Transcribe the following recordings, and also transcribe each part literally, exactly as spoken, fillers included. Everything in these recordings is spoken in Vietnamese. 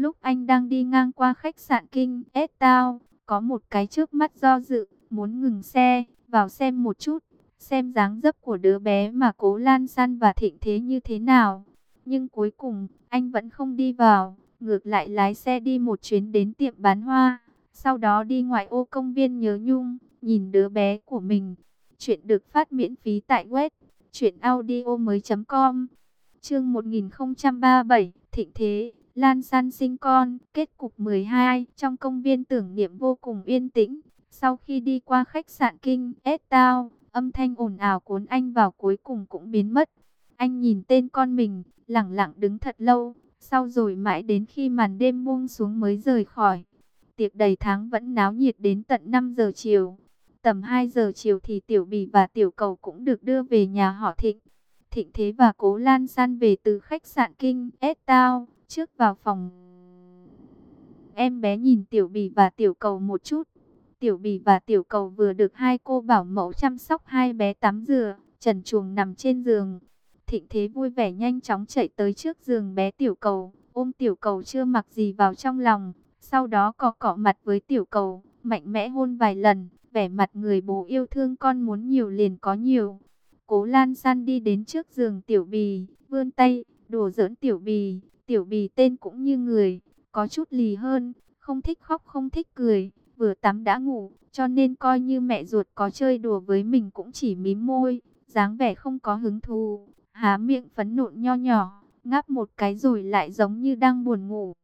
Lúc anh đang đi ngang qua khách sạn King S Town, có một cái trước mắt do dự, muốn ngừng xe, vào xem một chút, xem dáng dấp của đứa bé mà Cố Lan San và Thịnh Thế như thế nào. Nhưng cuối cùng, anh vẫn không đi vào, ngược lại lái xe đi một chuyến đến tiệm bán hoa, sau đó đi ngoại ô công viên Nhớ Nhung, nhìn đứa bé của mình. Chuyện được phát miễn phí tại web truyện audio mới chấm com. Chương một nghìn không trăm ba mươi bảy, Thịnh Thế, Lan San sinh con, kết cục mười hai. Trong công viên tưởng niệm vô cùng yên tĩnh, sau khi đi qua khách sạn King S Town, âm thanh ồn ào cuốn anh vào cuối cùng cũng biến mất. Anh nhìn tên con mình, lẳng lặng đứng thật lâu, sau rồi mãi đến khi màn đêm buông xuống mới rời khỏi. Tiệc đầy tháng vẫn náo nhiệt đến tận năm giờ chiều. Tầm hai giờ chiều thì Tiểu Bì và Tiểu Cầu cũng được đưa về nhà họ Thịnh. Thịnh Thế và Cố Lan San về từ khách sạn King S Town, trước vào phòng. Em bé nhìn Tiểu Bì và Tiểu Cầu một chút. Tiểu Bì và Tiểu Cầu vừa được hai cô bảo mẫu chăm sóc hai bé tắm rửa, trần truồng nằm trên giường. Thịnh Thế vui vẻ nhanh chóng chạy tới trước giường bé Tiểu Cầu, ôm Tiểu Cầu chưa mặc gì vào trong lòng, sau đó cọ cọ mặt với Tiểu Cầu, mạnh mẽ hôn vài lần, vẻ mặt người bố yêu thương con muốn nhiều liền có nhiều. Cố Lan San đi đến trước giường Tiểu Bì, vươn tay, đùa giỡn Tiểu Bì. Tiểu Bì tên cũng như người, có chút lì hơn, không thích khóc không thích cười, vừa tắm đã ngủ, cho nên coi như mẹ ruột có chơi đùa với mình cũng chỉ mím môi, dáng vẻ không có hứng thú, há miệng phấn nộn nho nhỏ, ngáp một cái rồi lại giống như đang buồn ngủ.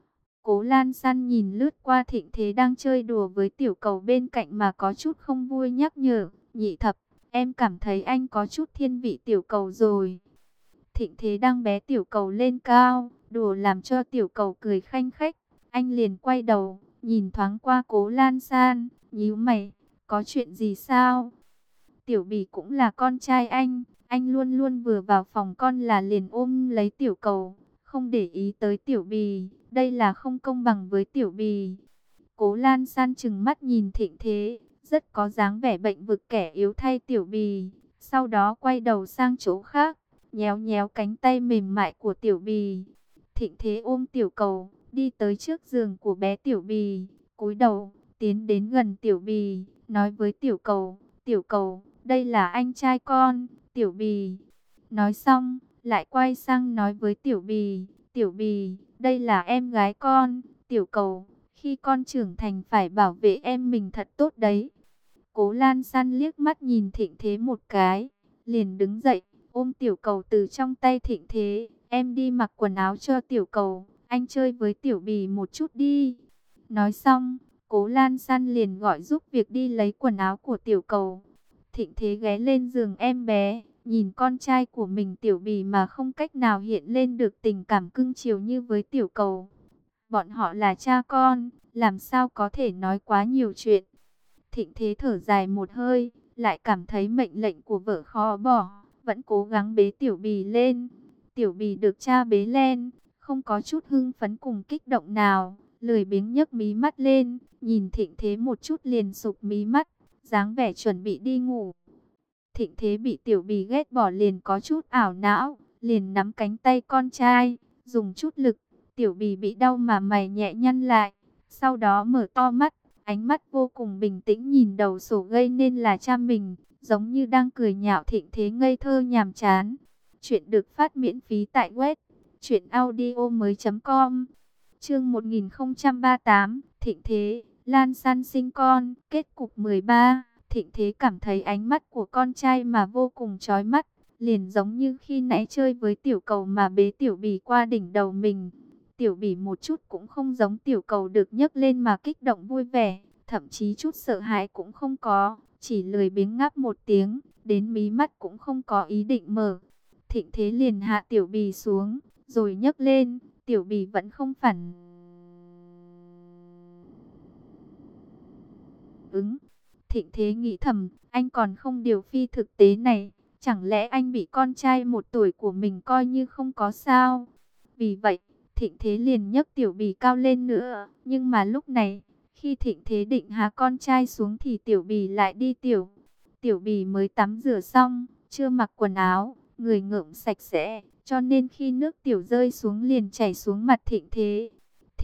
Cố Lan San nhìn lướt qua Thịnh Thế đang chơi đùa với Tiểu Cầu bên cạnh mà có chút không vui nhắc nhở, Nhị Thập, em cảm thấy anh có chút thiên vị Tiểu Cầu rồi. Thịnh Thế đang bé Tiểu Cầu lên cao, đùa làm cho Tiểu Cầu cười khanh khách. Anh liền quay đầu, nhìn thoáng qua Cố Lan San, nhíu mày, có chuyện gì sao? Tiểu Bì cũng là con trai anh, anh luôn luôn vừa vào phòng con là liền ôm lấy Tiểu Cầu, không để ý tới Tiểu Bì, đây là không công bằng với Tiểu Bì. Cố Lan San trừng mắt nhìn Thịnh Thế, rất có dáng vẻ bệnh vực kẻ yếu thay Tiểu Bì, sau đó quay đầu sang chỗ khác, nhéo nhéo cánh tay mềm mại của Tiểu Bì. Thịnh Thế ôm Tiểu Cầu, đi tới trước giường của bé Tiểu Bì, cúi đầu, tiến đến gần Tiểu Bì, nói với Tiểu Cầu, Tiểu Cầu, đây là anh trai con, Tiểu Bì. Nói xong, lại quay sang nói với Tiểu Bì, Tiểu Bì, đây là em gái con, Tiểu Cầu, khi con trưởng thành phải bảo vệ em mình thật tốt đấy. Cố Lan San liếc mắt nhìn Thịnh Thế một cái, liền đứng dậy, ôm Tiểu Cầu từ trong tay Thịnh Thế, em đi mặc quần áo cho Tiểu Cầu, anh chơi với Tiểu Bì một chút đi. Nói xong, Cố Lan San liền gọi giúp việc đi lấy quần áo của Tiểu Cầu. Thịnh Thế ghé lên giường em bé, nhìn con trai của mình Tiểu Bì mà không cách nào hiện lên được tình cảm cưng chiều như với Tiểu Cầu. Bọn họ là cha con, làm sao có thể nói quá nhiều chuyện. Thịnh Thế thở dài một hơi, lại cảm thấy mệnh lệnh của vợ khó bỏ, vẫn cố gắng bế Tiểu Bì lên. Tiểu Bì được cha bế lên, không có chút hưng phấn cùng kích động nào, lười biếng nhấc mí mắt lên, nhìn Thịnh Thế một chút liền sụp mí mắt, dáng vẻ chuẩn bị đi ngủ. Thịnh Thế bị Tiểu Bì ghét bỏ liền có chút ảo não, liền nắm cánh tay con trai, dùng chút lực. Tiểu Bì bị đau mà mày nhẹ nhăn lại, sau đó mở to mắt, ánh mắt vô cùng bình tĩnh nhìn đầu sổ gây nên là cha mình, giống như đang cười nhạo Thịnh Thế ngây thơ nhàm chán. Chuyện được phát miễn phí tại web truyện audio mới chấm com. Chương một nghìn không trăm ba mươi tám, Thịnh Thế, Lan San sinh con, kết cục mười ba. Thịnh Thế cảm thấy ánh mắt của con trai mà vô cùng chói mắt, liền giống như khi nãy chơi với Tiểu Cầu mà bế Tiểu Bì qua đỉnh đầu mình. Tiểu Bì một chút cũng không giống Tiểu Cầu được nhấc lên mà kích động vui vẻ, thậm chí chút sợ hãi cũng không có, chỉ lười biếng ngáp một tiếng, đến mí mắt cũng không có ý định mở. Thịnh Thế liền hạ Tiểu Bì xuống, rồi nhấc lên, Tiểu Bì vẫn không phản ứng. Thịnh Thế nghĩ thầm, anh còn không điều phi thực tế này, chẳng lẽ anh bị con trai một tuổi của mình coi như không có sao? Vì vậy, Thịnh Thế liền nhấc Tiểu Bì cao lên nữa, nhưng mà lúc này, khi Thịnh Thế định hạ con trai xuống thì Tiểu Bì lại đi tiểu. Tiểu Bì mới tắm rửa xong, chưa mặc quần áo, người ngợm sạch sẽ, cho nên khi nước tiểu rơi xuống liền chảy xuống mặt Thịnh Thế.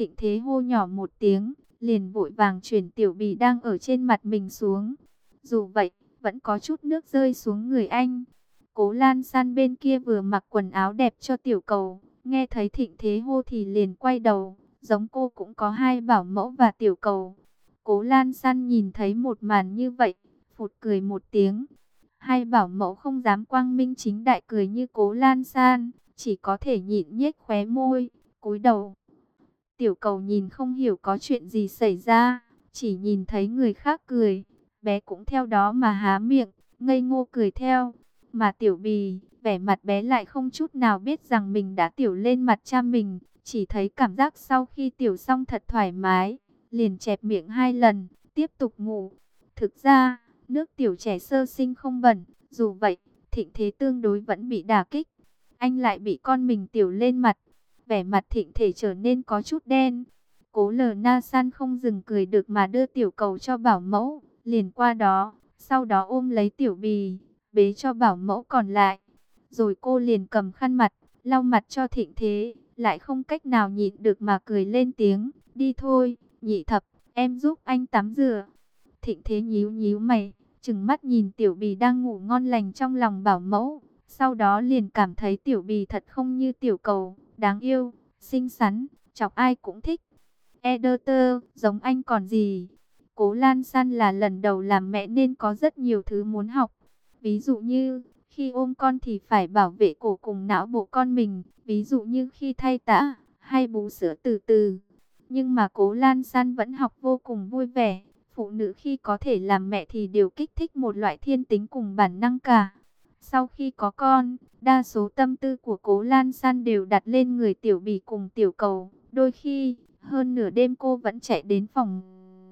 Thịnh Thế hô nhỏ một tiếng, liền vội vàng chuyển tiểu bì đang ở trên mặt mình xuống. Dù vậy, vẫn có chút nước rơi xuống người anh. Cố Lan San bên kia vừa mặc quần áo đẹp cho tiểu cầu, nghe thấy Thịnh Thế hô thì liền quay đầu, giống cô cũng có hai bảo mẫu và tiểu cầu. Cố Lan San nhìn thấy một màn như vậy, phụt cười một tiếng. Hai bảo mẫu không dám quang minh chính đại cười như Cố Lan San, chỉ có thể nhịn nhếch khóe môi, cúi đầu. Tiểu cầu nhìn không hiểu có chuyện gì xảy ra, chỉ nhìn thấy người khác cười, bé cũng theo đó mà há miệng, ngây ngô cười theo. Mà tiểu bì, vẻ mặt bé lại không chút nào biết rằng mình đã tiểu lên mặt cha mình, chỉ thấy cảm giác sau khi tiểu xong thật thoải mái, liền chẹp miệng hai lần, tiếp tục ngủ. Thực ra, nước tiểu trẻ sơ sinh không bẩn, dù vậy, Thịnh Thế tương đối vẫn bị đả kích. Anh lại bị con mình tiểu lên mặt, vẻ mặt Thịnh Thể trở nên có chút đen. Cố Lờ Na San không dừng cười được mà đưa tiểu cầu cho bảo mẫu, liền qua đó, sau đó ôm lấy tiểu bì, bế cho bảo mẫu còn lại. Rồi cô liền cầm khăn mặt, lau mặt cho Thịnh Thế, lại không cách nào nhịn được mà cười lên tiếng, đi thôi, Nhị Thập, em giúp anh tắm rửa. Thịnh Thế nhíu nhíu mày, trừng mắt nhìn tiểu bì đang ngủ ngon lành trong lòng bảo mẫu. Sau đó liền cảm thấy tiểu bì thật không như tiểu cầu, đáng yêu, xinh xắn, chọc ai cũng thích. Editor, giống anh còn gì? Cố Lan San là lần đầu làm mẹ nên có rất nhiều thứ muốn học. Ví dụ như, khi ôm con thì phải bảo vệ cổ cùng não bộ con mình. Ví dụ như khi thay tã, hay bú sữa từ từ. Nhưng mà Cố Lan San vẫn học vô cùng vui vẻ. Phụ nữ khi có thể làm mẹ thì đều kích thích một loại thiên tính cùng bản năng cả. Sau khi có con, đa số tâm tư của Cố Lan San đều đặt lên người tiểu bì cùng tiểu cầu. Đôi khi, hơn nửa đêm cô vẫn chạy đến phòng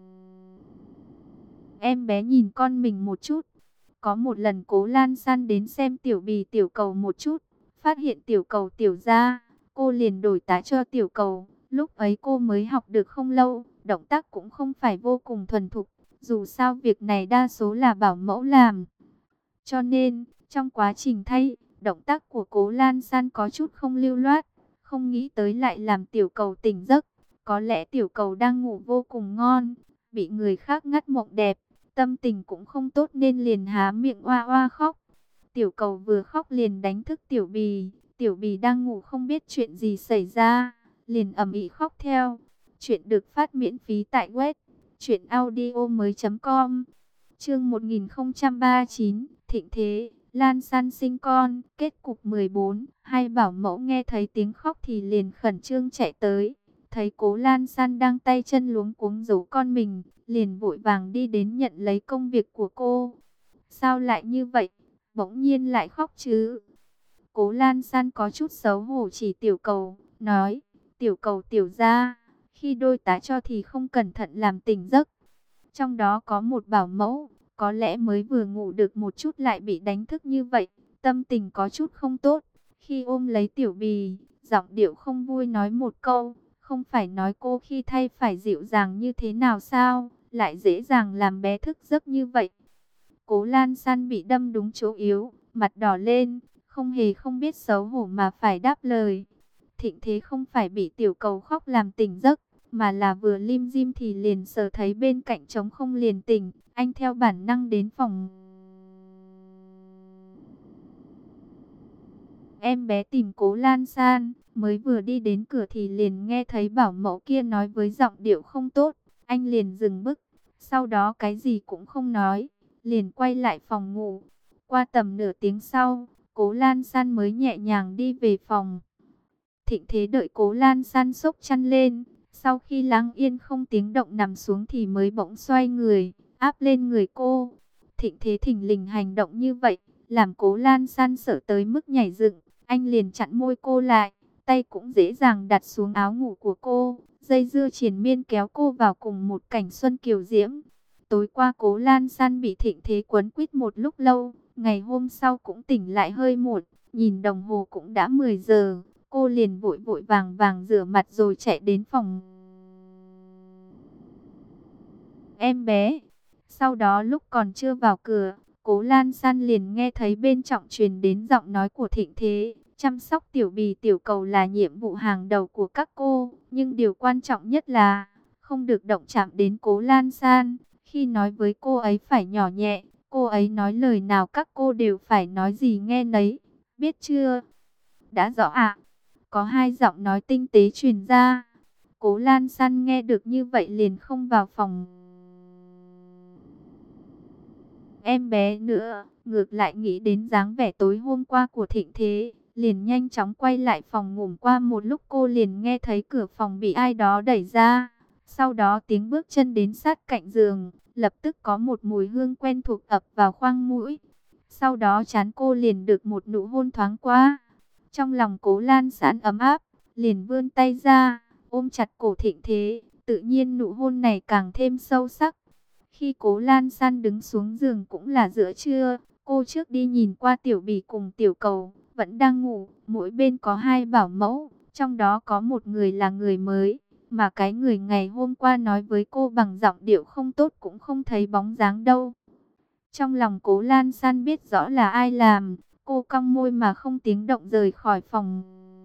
em bé nhìn con mình một chút. Có một lần Cố Lan San đến xem tiểu bì tiểu cầu một chút, phát hiện tiểu cầu tiểu ra, cô liền đổi tá cho tiểu cầu. Lúc ấy cô mới học được không lâu, động tác cũng không phải vô cùng thuần thục. Dù sao việc này đa số là bảo mẫu làm. Cho nên, trong quá trình thay, động tác của Cố Lan San có chút không lưu loát. Không nghĩ tới lại làm tiểu cầu tỉnh giấc. Có lẽ tiểu cầu đang ngủ vô cùng ngon, bị người khác ngắt mộng đẹp. Tâm tình cũng không tốt nên liền há miệng oa oa khóc. Tiểu cầu vừa khóc liền đánh thức tiểu bì. Tiểu bì đang ngủ không biết chuyện gì xảy ra, liền ầm ĩ khóc theo. Chuyện được phát miễn phí tại web truyện audio mới chấm com. Chương một nghìn không trăm ba mươi chín, Thịnh Thế, Lan San sinh con, kết cục mười bốn. Hai bảo mẫu nghe thấy tiếng khóc thì liền khẩn trương chạy tới. Thấy Cố Lan San đang tay chân luống cuống giấu con mình, liền vội vàng đi đến nhận lấy công việc của cô. Sao lại như vậy? Bỗng nhiên lại khóc chứ? Cố Lan San có chút xấu hổ chỉ tiểu cầu, nói, tiểu cầu tiểu ra, khi đôi tá cho thì không cẩn thận làm tỉnh giấc. Trong đó có một bảo mẫu, có lẽ mới vừa ngủ được một chút lại bị đánh thức như vậy, tâm tình có chút không tốt. Khi ôm lấy tiểu bì, giọng điệu không vui nói một câu, không phải nói cô khi thay phải dịu dàng như thế nào sao, lại dễ dàng làm bé thức giấc như vậy. Cố Lan San bị đâm đúng chỗ yếu, mặt đỏ lên, không hề không biết xấu hổ mà phải đáp lời. Thịnh Thế không phải bị tiểu cầu khóc làm tỉnh giấc, mà là vừa lim dim thì liền sờ thấy bên cạnh trống không liền tỉnh. Anh theo bản năng đến phòng em bé tìm Cố Lan San, mới vừa đi đến cửa thì liền nghe thấy bảo mẫu kia nói với giọng điệu không tốt. Anh liền dừng bước, sau đó cái gì cũng không nói, liền quay lại phòng ngủ. Qua tầm nửa tiếng sau, Cố Lan San mới nhẹ nhàng đi về phòng. Thịnh Thế đợi Cố Lan San xốc chăn lên, sau khi lắng yên không tiếng động nằm xuống thì mới bỗng xoay người, áp lên người cô. Thịnh Thế thình lình hành động như vậy, làm Cố Lan San sợ tới mức nhảy dựng. Anh liền chặn môi cô lại, tay cũng dễ dàng đặt xuống áo ngủ của cô, dây dưa triền miên kéo cô vào cùng một cảnh xuân kiều diễm. Tối qua Cố Lan San bị Thịnh Thế quấn quýt một lúc lâu, ngày hôm sau cũng tỉnh lại hơi muộn, nhìn đồng hồ cũng đã mười giờ, cô liền vội vội vàng vàng rửa mặt rồi chạy đến phòng em bé. Sau đó lúc còn chưa vào cửa, Cố Lan San liền nghe thấy bên trong truyền đến giọng nói của Thịnh Thế, Chăm sóc tiểu bì tiểu cầu là nhiệm vụ hàng đầu của các cô, nhưng điều quan trọng nhất là không được động chạm đến Cố Lan San. Khi nói với cô ấy phải nhỏ nhẹ, cô ấy nói lời nào các cô đều phải nói gì nghe nấy, biết chưa? Đã rõ ạ. Có hai giọng nói tinh tế truyền ra. Cố Lan San nghe được như vậy liền không vào phòng em bé nữa, ngược lại nghĩ đến dáng vẻ tối hôm qua của Thịnh Thế, liền nhanh chóng quay lại phòng ngủ. Qua một lúc cô liền nghe thấy cửa phòng bị ai đó đẩy ra, sau đó tiếng bước chân đến sát cạnh giường, lập tức có một mùi hương quen thuộc ập vào khoang mũi. Sau đó trán cô liền được một nụ hôn thoáng qua. Trong lòng Cố Lan San ấm áp, liền vươn tay ra, ôm chặt cổ Thịnh Thế, tự nhiên nụ hôn này càng thêm sâu sắc. Khi Cố Lan San đứng xuống giường cũng là giữa trưa, cô trước đi nhìn qua tiểu bì cùng tiểu cầu, vẫn đang ngủ, mỗi bên có hai bảo mẫu, trong đó có một người là người mới, mà cái người ngày hôm qua nói với cô bằng giọng điệu không tốt cũng không thấy bóng dáng đâu. Trong lòng Cố Lan San biết rõ là ai làm, cô cong môi mà không tiếng động rời khỏi phòng.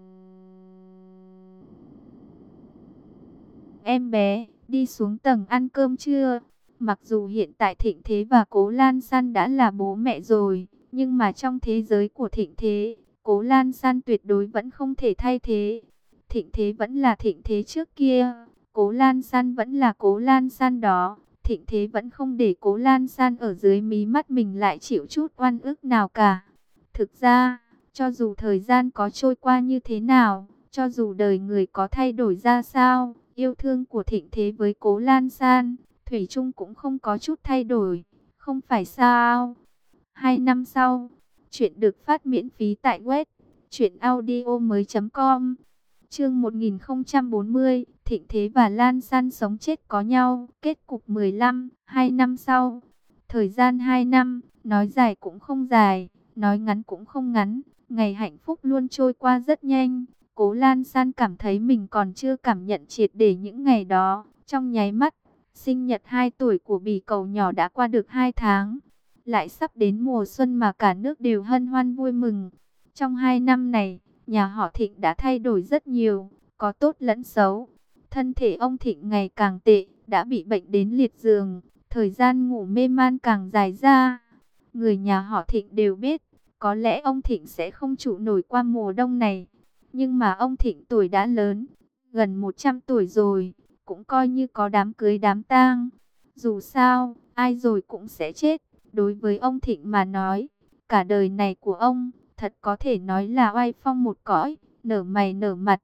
Em bé, đi xuống tầng ăn cơm chưa? Mặc dù hiện tại Thịnh Thế và Cố Lan San đã là bố mẹ rồi, nhưng mà trong thế giới của Thịnh Thế, Cố Lan San tuyệt đối vẫn không thể thay thế. Thịnh Thế vẫn là Thịnh Thế trước kia, Cố Lan San vẫn là Cố Lan San đó. Thịnh Thế vẫn không để Cố Lan San ở dưới mí mắt mình lại chịu chút oan ức nào cả. Thực ra, cho dù thời gian có trôi qua như thế nào, cho dù đời người có thay đổi ra sao, yêu thương của Thịnh Thế với Cố Lan San thủy chung cũng không có chút thay đổi, không phải sao? Hai năm sau, chuyện được phát miễn phí tại web truyện audio mới chấm com. Chương một nghìn không trăm bốn mươi, Thịnh Thế và Lan San sống chết có nhau, kết cục mười lăm, hai năm sau. Thời gian hai năm, nói dài cũng không dài, nói ngắn cũng không ngắn, ngày hạnh phúc luôn trôi qua rất nhanh. Cố Lan San cảm thấy mình còn chưa cảm nhận triệt để những ngày đó, trong nháy mắt. Sinh nhật hai tuổi của bì cầu nhỏ đã qua được hai tháng. Lại sắp đến mùa xuân mà cả nước đều hân hoan vui mừng. Trong hai năm này, nhà họ Thịnh đã thay đổi rất nhiều, có tốt lẫn xấu. Thân thể ông Thịnh ngày càng tệ, đã bị bệnh đến liệt giường. Thời gian ngủ mê man càng dài ra. Người nhà họ Thịnh đều biết, có lẽ ông Thịnh sẽ không trụ nổi qua mùa đông này. Nhưng mà ông Thịnh tuổi đã lớn, gần một trăm tuổi rồi, cũng coi như có đám cưới đám tang. Dù sao, ai rồi cũng sẽ chết. Đối với ông Thịnh mà nói, cả đời này của ông, thật có thể nói là oai phong một cõi, nở mày nở mặt.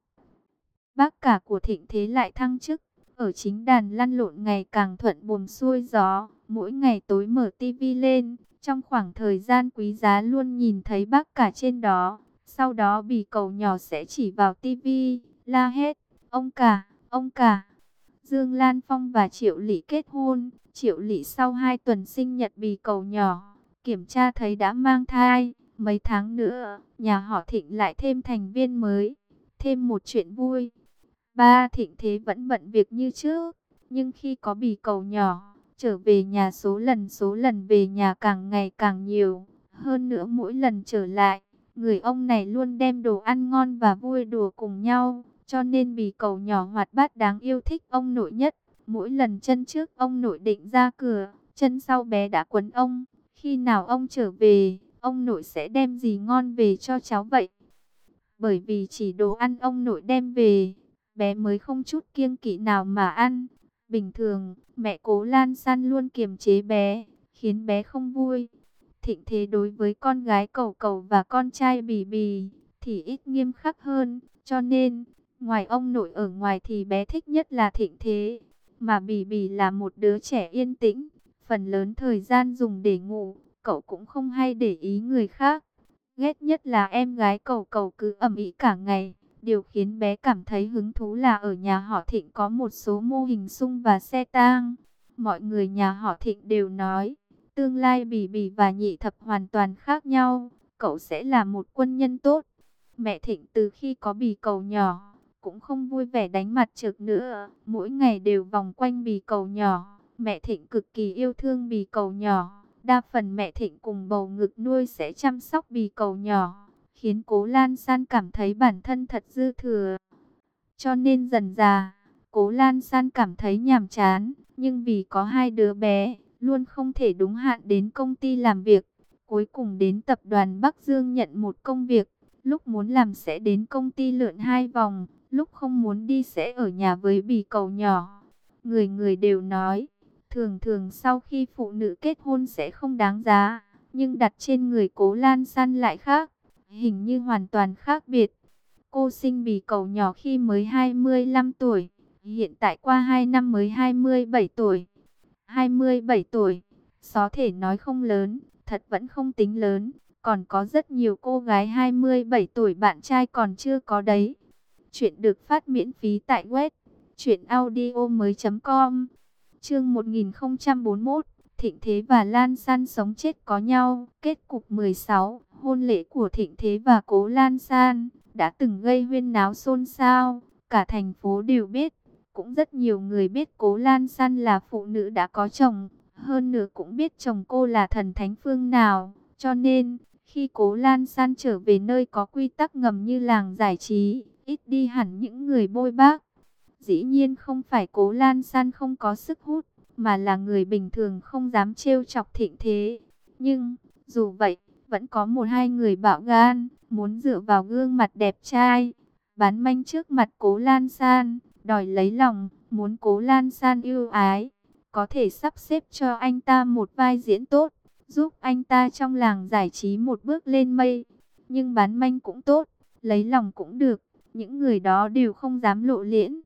Bác cả của Thịnh Thế lại thăng chức, ở chính đàn lăn lộn ngày càng thuận buồm xuôi gió, mỗi ngày tối mở tivi lên, trong khoảng thời gian quý giá luôn nhìn thấy bác cả trên đó. Sau đó bì cầu nhỏ sẽ chỉ vào tivi, la hét, ông cả, ông cả. Dương Lan Phong và Triệu Lị kết hôn. Triệu Lị sau hai tuần sinh nhật bì cầu nhỏ, kiểm tra thấy đã mang thai. Mấy tháng nữa, nhà họ Thịnh lại thêm thành viên mới. Thêm một chuyện vui. Ba Thịnh Thế vẫn bận việc như trước. Nhưng khi có bì cầu nhỏ, trở về nhà số lần số lần về nhà càng ngày càng nhiều. Hơn nữa mỗi lần trở lại, người ông này luôn đem đồ ăn ngon và vui đùa cùng nhau. Cho nên bì cầu nhỏ hoạt bát đáng yêu thích ông nội nhất. Mỗi lần chân trước ông nội định ra cửa, chân sau bé đã quấn ông. Khi nào ông trở về, ông nội sẽ đem gì ngon về cho cháu vậy? Bởi vì chỉ đồ ăn ông nội đem về, bé mới không chút kiêng kỵ nào mà ăn. Bình thường, mẹ Cố Lan San luôn kiềm chế bé, khiến bé không vui. Thịnh Thế đối với con gái Cầu Cầu và con trai Bì Bì thì ít nghiêm khắc hơn, cho nên ngoài ông nội ở ngoài thì bé thích nhất là Thịnh Thế. Mà Bì Bì là một đứa trẻ yên tĩnh, phần lớn thời gian dùng để ngủ, cậu cũng không hay để ý người khác. Ghét nhất là em gái Cầu Cầu cứ ầm ĩ cả ngày. Điều khiến bé cảm thấy hứng thú là ở nhà họ Thịnh có một số mô hình sung và xe tang. Mọi người nhà họ Thịnh đều nói, tương lai Bì Bì và Nhị Thập hoàn toàn khác nhau, cậu sẽ là một quân nhân tốt. Mẹ Thịnh từ khi có Bì Cầu nhỏ, cũng không vui vẻ đánh mặt trược nữa, mỗi ngày đều vòng quanh Bì Cầu nhỏ. Mẹ Thịnh cực kỳ yêu thương Bì Cầu nhỏ, đa phần mẹ Thịnh cùng bầu ngực nuôi sẽ chăm sóc Bì Cầu nhỏ. khiến Cố Lan San cảm thấy bản thân thật dư thừa. Cho nên dần dà, Cố Lan San cảm thấy nhàm chán, nhưng vì có hai đứa bé, luôn không thể đúng hạn đến công ty làm việc. Cuối cùng đến tập đoàn Bắc Dương nhận một công việc, lúc muốn làm sẽ đến công ty lượn hai vòng, lúc không muốn đi sẽ ở nhà với bì cầu nhỏ. Người người đều nói, thường thường sau khi phụ nữ kết hôn sẽ không đáng giá, nhưng đặt trên người Cố Lan San lại khác, hình như hoàn toàn khác biệt. Cô sinh bì cầu nhỏ khi mới hai mươi lăm tuổi, hiện tại qua hai năm mới hai mươi bảy tuổi. hai mươi bảy tuổi, có thể nói không lớn, thật vẫn không tính lớn, còn có rất nhiều cô gái hai mươi bảy tuổi bạn trai còn chưa có đấy. Chuyện được phát miễn phí tại web truyện audio mới chấm com. Chương một nghìn không trăm bốn mươi mốt, Thịnh Thế và Lan San sống chết có nhau. Kết cục mười sáu, hôn lễ của Thịnh Thế và Cố Lan San đã từng gây huyên náo xôn xao, cả thành phố đều biết. Cũng rất nhiều người biết Cố Lan San là phụ nữ đã có chồng, hơn nữa cũng biết chồng cô là thần thánh phương nào. Cho nên, khi Cố Lan San trở về nơi có quy tắc ngầm như làng giải trí, ít đi hẳn những người bôi bác. Dĩ nhiên không phải Cố Lan San không có sức hút, mà là người bình thường không dám trêu chọc Thịnh Thế. Nhưng, dù vậy, vẫn có một hai người bạo gan, muốn dựa vào gương mặt đẹp trai, bán manh trước mặt Cố Lan San, đòi lấy lòng, muốn Cố Lan San yêu ái, có thể sắp xếp cho anh ta một vai diễn tốt, giúp anh ta trong làng giải trí một bước lên mây. Nhưng bán manh cũng tốt, lấy lòng cũng được, những người đó đều không dám lộ liễn.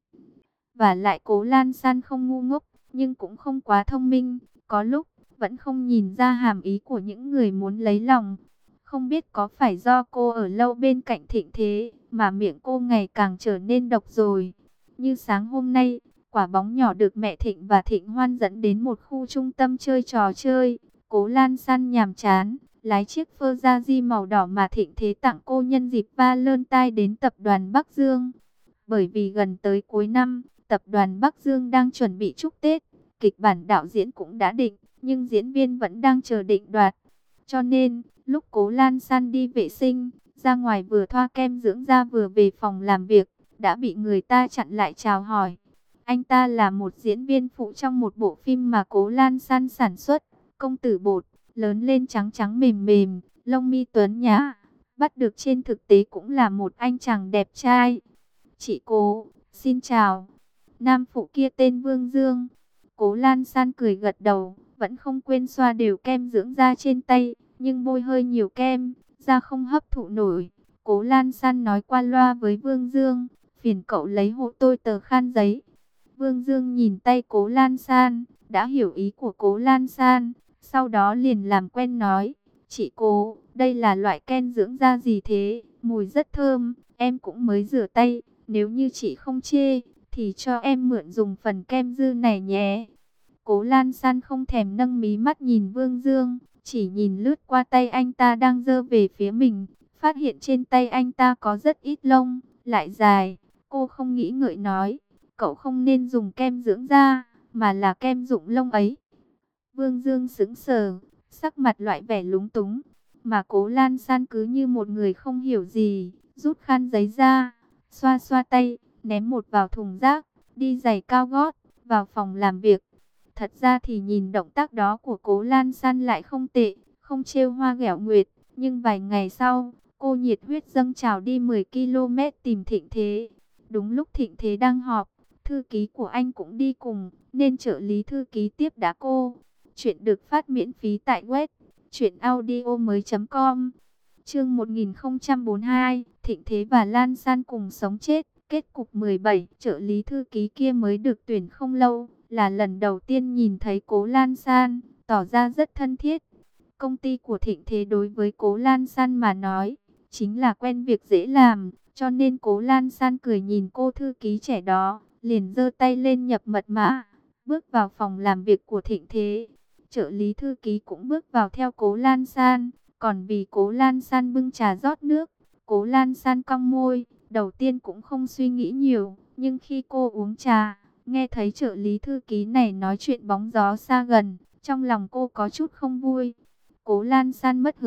Và lại Cố Lan San không ngu ngốc, nhưng cũng không quá thông minh, có lúc vẫn không nhìn ra hàm ý của những người muốn lấy lòng. Không biết có phải do cô ở lâu bên cạnh Thịnh Thế, mà miệng cô ngày càng trở nên độc rồi. Như sáng hôm nay, quả bóng nhỏ được mẹ Thịnh và Thịnh Hoan dẫn đến một khu trung tâm chơi trò chơi. Cố Lan San nhàm chán, lái chiếc Ferrari màu đỏ mà Thịnh Thế tặng cô nhân dịp Valentine đến tập đoàn Bắc Dương. Bởi vì gần tới cuối năm, tập đoàn Bắc Dương đang chuẩn bị chúc Tết, kịch bản đạo diễn cũng đã định, nhưng diễn viên vẫn đang chờ định đoạt. Cho nên, lúc Cố Lan San đi vệ sinh, ra ngoài vừa thoa kem dưỡng da vừa về phòng làm việc, đã bị người ta chặn lại chào hỏi. Anh ta là một diễn viên phụ trong một bộ phim mà Cố Lan San sản xuất, Công tử bột, lớn lên trắng trắng mềm mềm, lông mi tuấn nhã, bắt được trên thực tế cũng là một anh chàng đẹp trai. Chị Cố, xin chào. Nam phụ kia tên Vương Dương. Cố Lan San cười gật đầu, vẫn không quên xoa đều kem dưỡng da trên tay, nhưng bôi hơi nhiều kem, da không hấp thụ nổi. Cố Lan San nói qua loa với Vương Dương, phiền cậu lấy hộ tôi tờ khăn giấy. Vương Dương nhìn tay Cố Lan San, đã hiểu ý của Cố Lan San, sau đó liền làm quen nói, chị Cố, đây là loại kem dưỡng da gì thế, mùi rất thơm, em cũng mới rửa tay, nếu như chị không chê, thì cho em mượn dùng phần kem dư này nhé. Cố Lan San không thèm nâng mí mắt nhìn Vương Dương, chỉ nhìn lướt qua tay anh ta đang giơ về phía mình, phát hiện trên tay anh ta có rất ít lông, lại dài. Cô không nghĩ ngợi nói, cậu không nên dùng kem dưỡng da, mà là kem dụng lông ấy. Vương Dương sững sờ, sắc mặt loại vẻ lúng túng, mà Cố Lan San cứ như một người không hiểu gì, rút khăn giấy ra, xoa xoa tay, ném một vào thùng rác, đi giày cao gót, vào phòng làm việc. Thật ra thì nhìn động tác đó của Cố Lan San lại không tệ, không trêu hoa ghẹo nguyệt, nhưng vài ngày sau, cô nhiệt huyết dâng trào đi mười ki lô mét tìm Thịnh Thế. Đúng lúc Thịnh Thế đang họp, thư ký của anh cũng đi cùng, nên trợ lý thư ký tiếp đá cô. Chuyện được phát miễn phí tại web truyện audio mới chấm com. Chương một nghìn không trăm bốn mươi hai, Thịnh Thế và Lan San cùng sống chết. Kết cục mười bảy, trợ lý thư ký kia mới được tuyển không lâu, là lần đầu tiên nhìn thấy Cố Lan San, tỏ ra rất thân thiết. Công ty của Thịnh Thế đối với Cố Lan San mà nói, chính là quen việc dễ làm, cho nên Cố Lan San cười nhìn cô thư ký trẻ đó, liền giơ tay lên nhập mật mã, bước vào phòng làm việc của Thịnh Thế. Trợ lý thư ký cũng bước vào theo Cố Lan San, còn vì Cố Lan San bưng trà rót nước, Cố Lan San cong môi, đầu tiên cũng không suy nghĩ nhiều, nhưng khi cô uống trà, nghe thấy trợ lý thư ký này nói chuyện bóng gió xa gần, trong lòng cô có chút không vui. Cố Lan San mất hứng,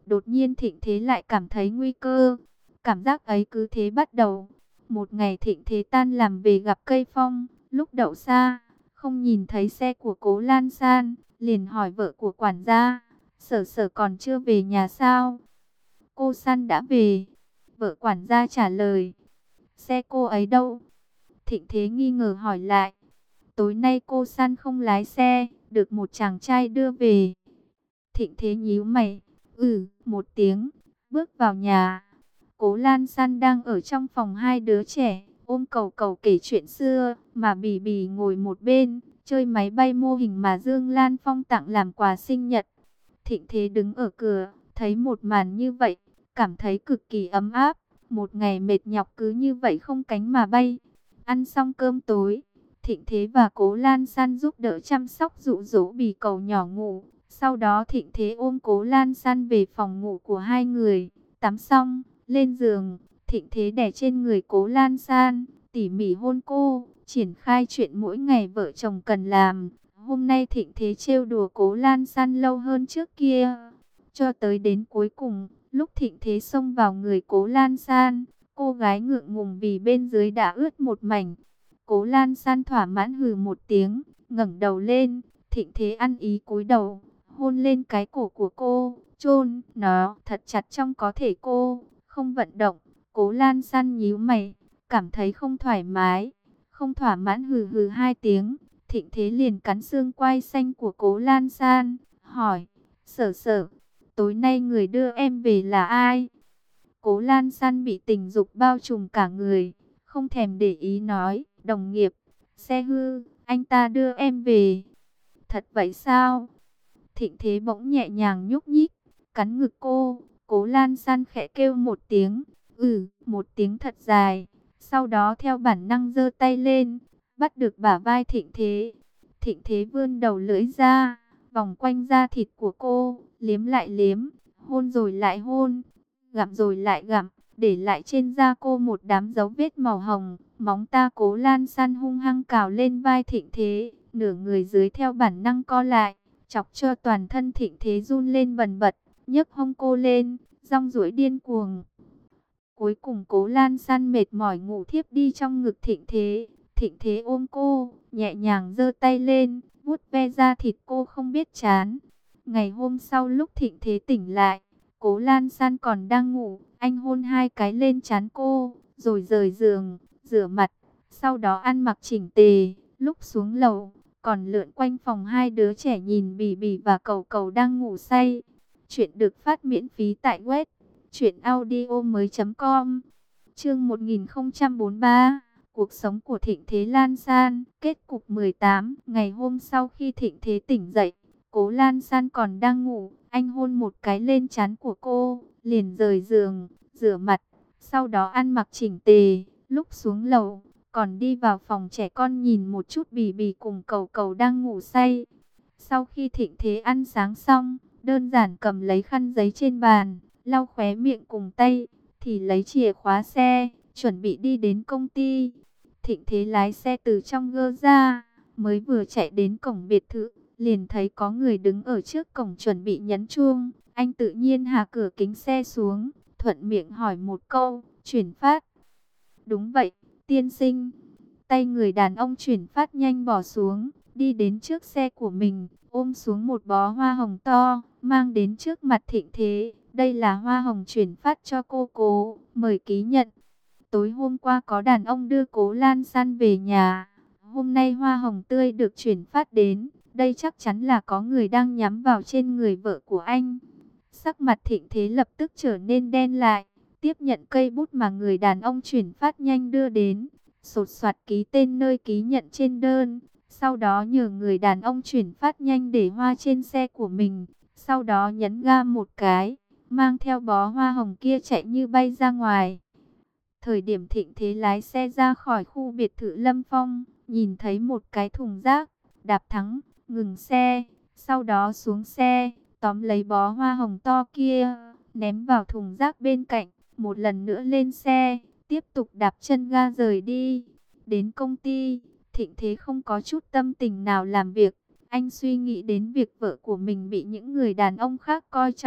Đột nhiên Thịnh Thế lại cảm thấy nguy cơ. Cảm giác ấy cứ thế bắt đầu. Một ngày Thịnh Thế tan làm về gặp cây phong, lúc đậu xa, không nhìn thấy xe của Cố Lan San, liền hỏi vợ của quản gia, Sở Sở còn chưa về nhà sao? Cô San đã về. Vợ quản gia trả lời. Xe cô ấy đâu? Thịnh Thế nghi ngờ hỏi lại. Tối nay cô San không lái xe, được một chàng trai đưa về. Thịnh Thế nhíu mày, ừ, một tiếng, bước vào nhà. Cố Lan San đang ở trong phòng hai đứa trẻ, ôm Cầu Cầu kể chuyện xưa, mà Bì Bì ngồi một bên, chơi máy bay mô hình mà Dương Lan Phong tặng làm quà sinh nhật. Thịnh Thế đứng ở cửa, thấy một màn như vậy, cảm thấy cực kỳ ấm áp. Một ngày mệt nhọc cứ như vậy không cánh mà bay. Ăn xong cơm tối, Thịnh Thế và Cố Lan San giúp đỡ chăm sóc dụ dỗ Bì Cầu nhỏ ngủ. Sau đó Thịnh Thế ôm Cố Lan San về phòng ngủ của hai người. Tắm xong, lên giường, Thịnh Thế đè trên người Cố Lan San, tỉ mỉ hôn cô, triển khai chuyện mỗi ngày vợ chồng cần làm. Hôm nay Thịnh Thế trêu đùa Cố Lan San lâu hơn trước kia. Cho tới đến cuối cùng, lúc Thịnh Thế xông vào người Cố Lan San, cô gái ngượng ngùng vì bên dưới đã ướt một mảnh. Cố Lan San thỏa mãn hừ một tiếng, ngẩng đầu lên, Thịnh Thế ăn ý cúi đầu, hôn lên cái cổ của cô, chôn nó thật chặt trong có thể cô, không vận động. Cố Lan San nhíu mày, cảm thấy không thoải mái, không thỏa mãn hừ hừ hai tiếng. Thịnh Thế liền cắn xương quai xanh của Cố Lan San, hỏi, Sở Sở, tối nay người đưa em về là ai? Cố Lan San bị tình dục bao trùm cả người, không thèm để ý nói, đồng nghiệp, xe hư, anh ta đưa em về. Thật vậy sao? Thịnh Thế bỗng nhẹ nhàng nhúc nhích, cắn ngực cô. Cố Lan San khẽ kêu một tiếng, ừ, một tiếng thật dài. Sau đó theo bản năng giơ tay lên, bắt được bả vai Thịnh Thế. Thịnh Thế vươn đầu lưỡi ra, vòng quanh da thịt của cô, liếm lại liếm, hôn rồi lại hôn, gặm rồi lại gặm, để lại trên da cô một đám dấu vết màu hồng. Móng ta Cố Lan San hung hăng cào lên vai Thịnh Thế, nửa người dưới theo bản năng co lại, chọc cho toàn thân Thịnh Thế run lên bần bật, nhấc hông cô lên, rong ruổi điên cuồng. Cuối cùng Cố Lan San mệt mỏi ngủ thiếp đi trong ngực Thịnh Thế. Thịnh Thế ôm cô, nhẹ nhàng giơ tay lên, vuốt ve da thịt cô không biết chán. Ngày hôm sau lúc Thịnh Thế tỉnh lại, Cố Lan San còn đang ngủ, anh hôn hai cái lên trán cô, rồi rời giường, rửa mặt, sau đó ăn mặc chỉnh tề. Lúc xuống lầu, còn lượn quanh phòng hai đứa trẻ nhìn Bì Bì và Cầu Cầu đang ngủ say. Chuyện được phát miễn phí tại web truyện audio mới chấm com. Chương một nghìn không trăm bốn mươi ba, cuộc sống của Thịnh Thế Lan San, kết cục mười tám. Ngày hôm sau khi Thịnh Thế tỉnh dậy, Cố Lan San còn đang ngủ, anh hôn một cái lên trán của cô, liền rời giường, rửa mặt, sau đó ăn mặc chỉnh tề. Lúc xuống lầu, còn đi vào phòng trẻ con nhìn một chút Bì Bì cùng Cầu Cầu đang ngủ say. Sau khi Thịnh Thế ăn sáng xong, đơn giản cầm lấy khăn giấy trên bàn, lau khóe miệng cùng tay, thì lấy chìa khóa xe, chuẩn bị đi đến công ty. Thịnh Thế lái xe từ trong gơ ra, mới vừa chạy đến cổng biệt thự, liền thấy có người đứng ở trước cổng chuẩn bị nhấn chuông. Anh tự nhiên hạ cửa kính xe xuống, thuận miệng hỏi một câu, chuyển phát. Đúng vậy, tiên sinh. Tay người đàn ông chuyển phát nhanh bỏ xuống, đi đến trước xe của mình, ôm xuống một bó hoa hồng to, mang đến trước mặt Thịnh Thế. Đây là hoa hồng chuyển phát cho cô Cố, mời ký nhận. Tối hôm qua có đàn ông đưa Cố Lan San về nhà, hôm nay hoa hồng tươi được chuyển phát đến. Đây chắc chắn là có người đang nhắm vào trên người vợ của anh. Sắc mặt Thịnh Thế lập tức trở nên đen lại, tiếp nhận cây bút mà người đàn ông chuyển phát nhanh đưa đến, sột soạt ký tên nơi ký nhận trên đơn. Sau đó nhờ người đàn ông chuyển phát nhanh để hoa trên xe của mình, sau đó nhấn ga một cái, mang theo bó hoa hồng kia chạy như bay ra ngoài. Thời điểm Thịnh Thế lái xe ra khỏi khu biệt thự Lâm Phong, nhìn thấy một cái thùng rác, đạp thắng, ngừng xe, sau đó xuống xe, tóm lấy bó hoa hồng to kia, ném vào thùng rác bên cạnh, một lần nữa lên xe, tiếp tục đạp chân ga rời đi. Đến công ty, Thịnh Thế không có chút tâm tình nào làm việc, anh suy nghĩ đến việc vợ của mình bị những người đàn ông khác coi trọng,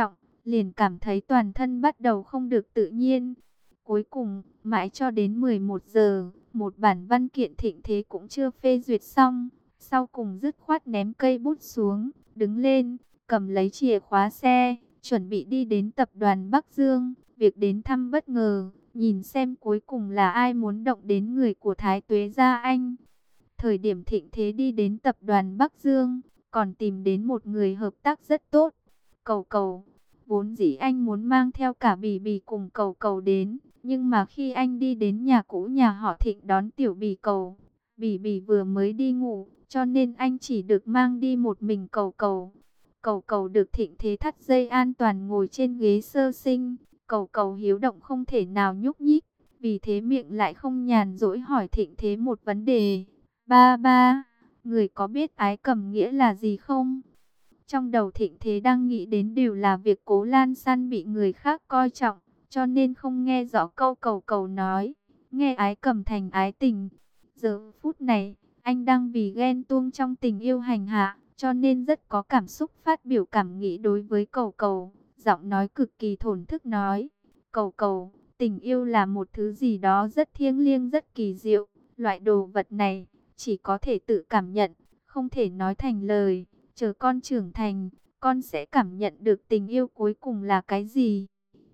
liền cảm thấy toàn thân bắt đầu không được tự nhiên. Cuối cùng, mãi cho đến mười một giờ, một bản văn kiện thịnh thế cũng chưa phê duyệt xong. Sau cùng dứt khoát ném cây bút xuống, đứng lên, cầm lấy chìa khóa xe, chuẩn bị đi đến tập đoàn Bắc Dương. Việc đến thăm bất ngờ, nhìn xem cuối cùng là ai muốn động đến người của Thái Tuế Gia Anh. Thời điểm thịnh thế đi đến tập đoàn Bắc Dương, còn tìm đến một người hợp tác rất tốt, Cầu Cầu. Vốn dĩ anh muốn mang theo cả Bì Bì cùng Cầu Cầu đến, nhưng mà khi anh đi đến nhà cũ nhà họ Thịnh đón tiểu Bì Cầu, Bì Bì vừa mới đi ngủ, cho nên anh chỉ được mang đi một mình Cầu Cầu. Cầu Cầu được Thịnh thế thắt dây an toàn ngồi trên ghế sơ sinh. Cầu Cầu hiếu động không thể nào nhúc nhích, vì thế miệng lại không nhàn rỗi hỏi Thịnh thế một vấn đề. Ba ba, người có biết ái cầm nghĩa là gì không? Trong đầu Thịnh thế đang nghĩ đến đều là việc Cố Lan San bị người khác coi trọng, cho nên không nghe rõ câu Cầu Cầu nói. Nghe ái cầm thành ái tình. Giờ phút này, anh đang vì ghen tuông trong tình yêu hành hạ, cho nên rất có cảm xúc phát biểu cảm nghĩ đối với Cầu Cầu. Giọng nói cực kỳ thổn thức nói, Cầu Cầu, tình yêu là một thứ gì đó rất thiêng liêng, rất kỳ diệu. Loại đồ vật này, chỉ có thể tự cảm nhận, không thể nói thành lời. Chờ con trưởng thành, con sẽ cảm nhận được tình yêu cuối cùng là cái gì.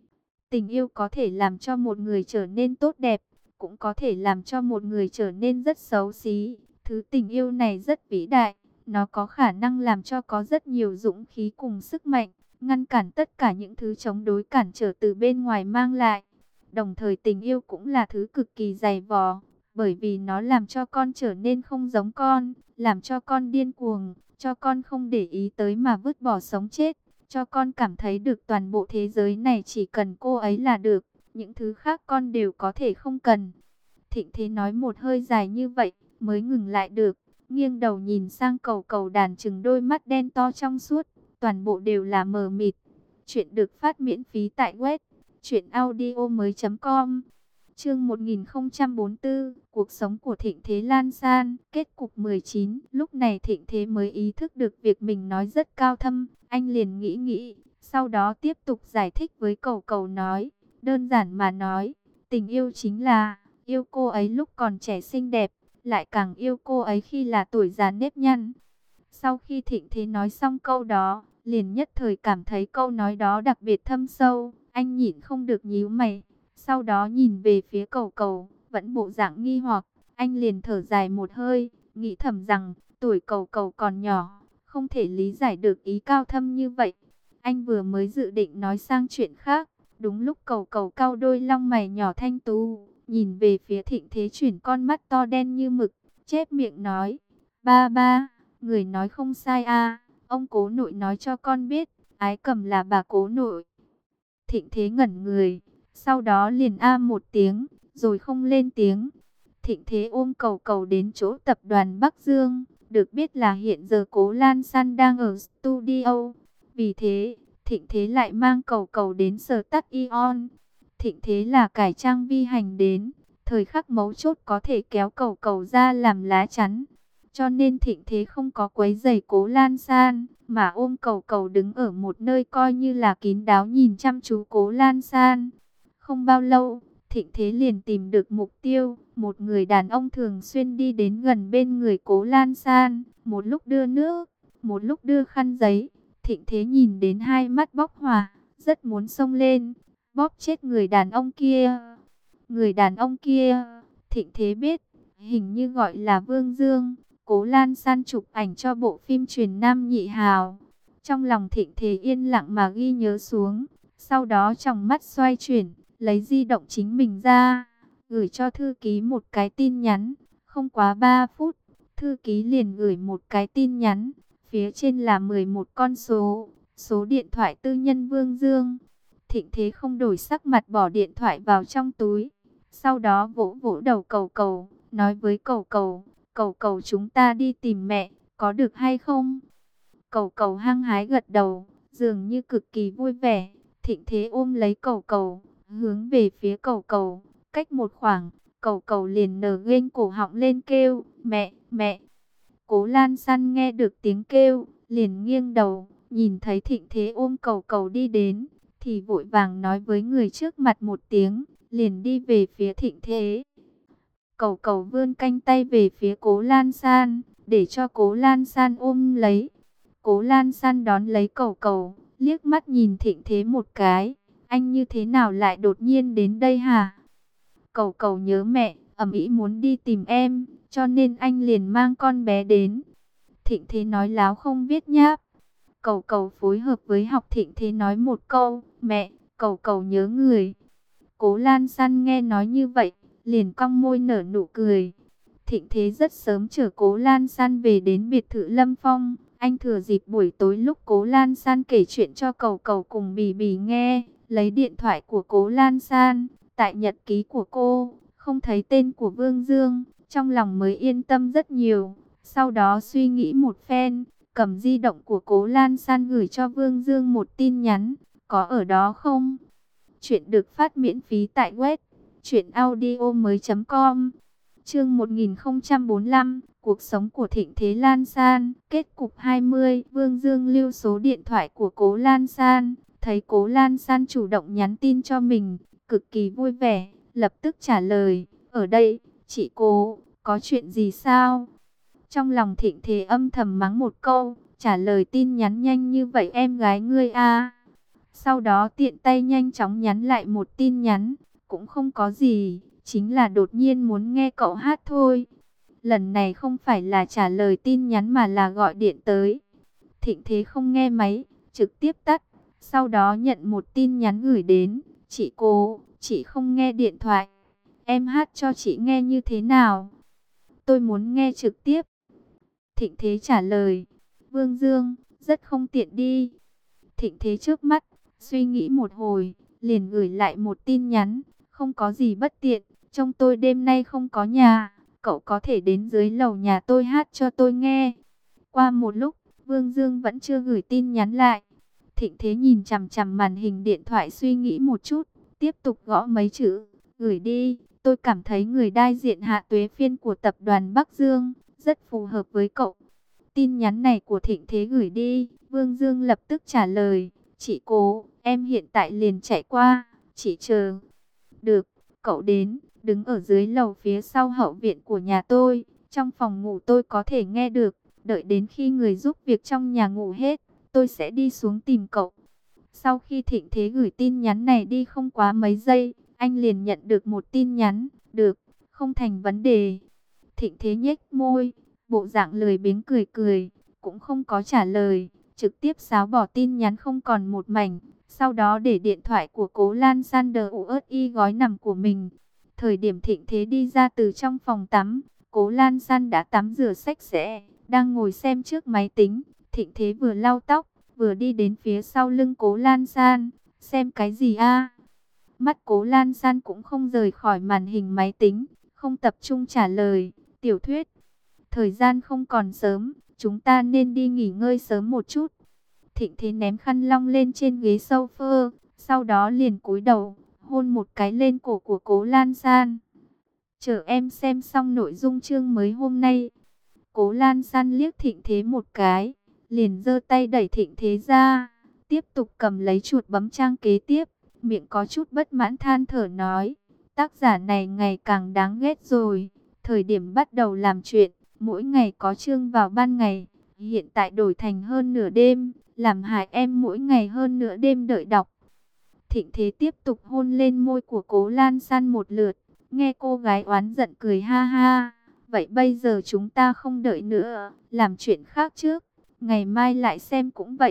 Tình yêu có thể làm cho một người trở nên tốt đẹp, cũng có thể làm cho một người trở nên rất xấu xí. Thứ tình yêu này rất vĩ đại, nó có khả năng làm cho có rất nhiều dũng khí cùng sức mạnh, ngăn cản tất cả những thứ chống đối cản trở từ bên ngoài mang lại. Đồng thời tình yêu cũng là thứ cực kỳ dày vò, bởi vì nó làm cho con trở nên không giống con, làm cho con điên cuồng, cho con không để ý tới mà vứt bỏ sống chết, cho con cảm thấy được toàn bộ thế giới này chỉ cần cô ấy là được, những thứ khác con đều có thể không cần. Thịnh thế nói một hơi dài như vậy, mới ngừng lại được, nghiêng đầu nhìn sang Cầu Cầu đàn chừng đôi mắt đen to trong suốt, toàn bộ đều là mờ mịt. Chuyện được phát miễn phí tại web truyện audio mới chấm com. Chương một nghìn không trăm bốn mươi tư, cuộc sống của Thịnh Thế lan san, kết cục mười chín. Lúc này Thịnh Thế mới ý thức được việc mình nói rất cao thâm, anh liền nghĩ nghĩ, sau đó tiếp tục giải thích với Cầu Cầu nói, đơn giản mà nói, tình yêu chính là yêu cô ấy lúc còn trẻ xinh đẹp, lại càng yêu cô ấy khi là tuổi già nếp nhăn. Sau khi Thịnh Thế nói xong câu đó, liền nhất thời cảm thấy câu nói đó đặc biệt thâm sâu, anh nhịn không được nhíu mày. Sau đó nhìn về phía Cầu Cầu, vẫn bộ dạng nghi hoặc, anh liền thở dài một hơi, nghĩ thầm rằng, tuổi Cầu Cầu còn nhỏ, không thể lý giải được ý cao thâm như vậy. Anh vừa mới dự định nói sang chuyện khác, đúng lúc Cầu Cầu cau đôi lông mày nhỏ thanh tú, nhìn về phía Thịnh Thế chuyển con mắt to đen như mực, chép miệng nói, ba ba, người nói không sai a, ông cố nội nói cho con biết, ái cầm là bà cố nội. Thịnh Thế ngẩn người, sau đó liền a một tiếng, rồi không lên tiếng. Thịnh Thế ôm Cầu Cầu đến chỗ tập đoàn Bắc Dương, được biết là hiện giờ Cố Lan San đang ở studio. Vì thế, Thịnh Thế lại mang Cầu Cầu đến sở tắc Ion. Thịnh Thế là cải trang vi hành đến, thời khắc mấu chốt có thể kéo Cầu Cầu ra làm lá chắn. Cho nên Thịnh Thế không có quấy rầy Cố Lan San, mà ôm Cầu Cầu đứng ở một nơi coi như là kín đáo nhìn chăm chú Cố Lan San. Không bao lâu, Thịnh Thế liền tìm được mục tiêu, một người đàn ông thường xuyên đi đến gần bên người Cố Lan San, một lúc đưa nước, một lúc đưa khăn giấy. Thịnh Thế nhìn đến hai mắt bốc hỏa, rất muốn xông lên, bóp chết người đàn ông kia. Người đàn ông kia, Thịnh Thế biết, hình như gọi là Vương Dương. Cố Lan San chụp ảnh cho bộ phim Truyền Nam Nhị Hào. Trong lòng Thịnh Thế yên lặng mà ghi nhớ xuống, sau đó trong mắt xoay chuyển, lấy di động chính mình ra, gửi cho thư ký một cái tin nhắn. Không quá ba phút, thư ký liền gửi một cái tin nhắn, phía trên là mười một con số, số điện thoại tư nhân Vương Dương. Thịnh Thế không đổi sắc mặt bỏ điện thoại vào trong túi, sau đó vỗ vỗ đầu Cầu Cầu, nói với Cầu Cầu, Cầu Cầu chúng ta đi tìm mẹ, có được hay không? Cầu Cầu hăng hái gật đầu, dường như cực kỳ vui vẻ. Thịnh Thế ôm lấy Cầu Cầu, hướng về phía Cầu Cầu, cách một khoảng, Cầu Cầu liền nở nghênh cổ họng lên kêu, mẹ, mẹ. Cố Lan San nghe được tiếng kêu, liền nghiêng đầu, nhìn thấy Thịnh Thế ôm Cầu Cầu đi đến, thì vội vàng nói với người trước mặt một tiếng, liền đi về phía Thịnh Thế. Cẩu Cẩu vươn cánh tay về phía Cố Lan San, để cho Cố Lan San ôm lấy. Cố Lan San đón lấy Cẩu Cẩu, liếc mắt nhìn Thịnh Thế một cái. Anh như thế nào lại đột nhiên đến đây hả? Cẩu Cẩu nhớ mẹ, ầm ĩ muốn đi tìm em, cho nên anh liền mang con bé đến. Thịnh Thế nói láo không biết nháp. Cẩu Cẩu phối hợp với học Thịnh Thế nói một câu, mẹ, Cẩu Cẩu nhớ người. Cố Lan San nghe nói như vậy, liền cong môi nở nụ cười. Thịnh Thế rất sớm chở Cố Lan San về đến biệt thự Lâm Phong. Anh thừa dịp buổi tối lúc Cố Lan San kể chuyện cho Cẩu Cẩu cùng Bì Bì nghe, lấy điện thoại của Cố Lan San, tại nhật ký của cô, không thấy tên của Vương Dương, trong lòng mới yên tâm rất nhiều. Sau đó suy nghĩ một phen, cầm di động của Cố Lan San gửi cho Vương Dương một tin nhắn, có ở đó không? Chuyện được phát miễn phí tại web truyện audio mới chấm com. Chương một nghìn không trăm bốn mươi lăm, cuộc sống của Thịnh Thế Lan San, kết cục hai mươi. Vương Dương lưu số điện thoại của Cố Lan San, thấy Cố Lan San chủ động nhắn tin cho mình, cực kỳ vui vẻ, lập tức trả lời, ở đây, chị Cố, có chuyện gì sao? Trong lòng Thịnh Thế âm thầm mắng một câu, trả lời tin nhắn nhanh như vậy em gái ngươi a. Sau đó tiện tay nhanh chóng nhắn lại một tin nhắn, cũng không có gì, chính là đột nhiên muốn nghe cậu hát thôi. Lần này không phải là trả lời tin nhắn mà là gọi điện tới. Thịnh Thế không nghe máy, trực tiếp tắt, sau đó nhận một tin nhắn gửi đến, chị Cố, chị không nghe điện thoại, em hát cho chị nghe như thế nào? Tôi muốn nghe trực tiếp. Thịnh Thế trả lời, Vương Dương, rất không tiện đi. Thịnh Thế trước mắt, suy nghĩ một hồi, liền gửi lại một tin nhắn, không có gì bất tiện, trông tôi đêm nay không có nhà, cậu có thể đến dưới lầu nhà tôi hát cho tôi nghe. Qua một lúc, Vương Dương vẫn chưa gửi tin nhắn lại. Thịnh Thế nhìn chằm chằm màn hình điện thoại suy nghĩ một chút, tiếp tục gõ mấy chữ, gửi đi, tôi cảm thấy người đại diện Hạ Tuế Phiên của tập đoàn Bắc Dương, rất phù hợp với cậu. Tin nhắn này của Thịnh Thế gửi đi, Vương Dương lập tức trả lời, chị Cố, em hiện tại liền chạy qua, chị chờ. Được, cậu đến, đứng ở dưới lầu phía sau hậu viện của nhà tôi, trong phòng ngủ tôi có thể nghe được, đợi đến khi người giúp việc trong nhà ngủ hết, tôi sẽ đi xuống tìm cậu. Sau khi Thịnh Thế gửi tin nhắn này đi không quá mấy giây, anh liền nhận được một tin nhắn, được, không thành vấn đề. Thịnh Thế nhếch môi, bộ dạng lười biếng cười cười, cũng không có trả lời, trực tiếp xóa bỏ tin nhắn không còn một mảnh. Sau đó để điện thoại của Cố Lan San đờ ủ ớt y gói nằm của mình. Thời điểm Thịnh Thế đi ra từ trong phòng tắm, Cố Lan San đã tắm rửa sạch sẽ, đang ngồi xem trước máy tính. Thịnh Thế vừa lau tóc, vừa đi đến phía sau lưng Cố Lan San, xem cái gì a? Mắt Cố Lan San cũng không rời khỏi màn hình máy tính, không tập trung trả lời, tiểu thuyết. Thời gian không còn sớm, chúng ta nên đi nghỉ ngơi sớm một chút. Thịnh Thế ném khăn lông lên trên ghế sofa, sau đó liền cúi đầu, hôn một cái lên cổ của Cố Lan San. Chờ em xem xong nội dung chương mới hôm nay. Cố Lan San liếc Thịnh Thế một cái, liền giơ tay đẩy Thịnh Thế ra, tiếp tục cầm lấy chuột bấm trang kế tiếp, miệng có chút bất mãn than thở nói, tác giả này ngày càng đáng ghét rồi, thời điểm bắt đầu làm chuyện, mỗi ngày có chương vào ban ngày, hiện tại đổi thành hơn nửa đêm, làm hại em mỗi ngày hơn nửa đêm đợi đọc. Thịnh Thế tiếp tục hôn lên môi của Cố Lan San một lượt, nghe cô gái oán giận cười ha ha, vậy bây giờ chúng ta không đợi nữa, làm chuyện khác trước, ngày mai lại xem cũng vậy.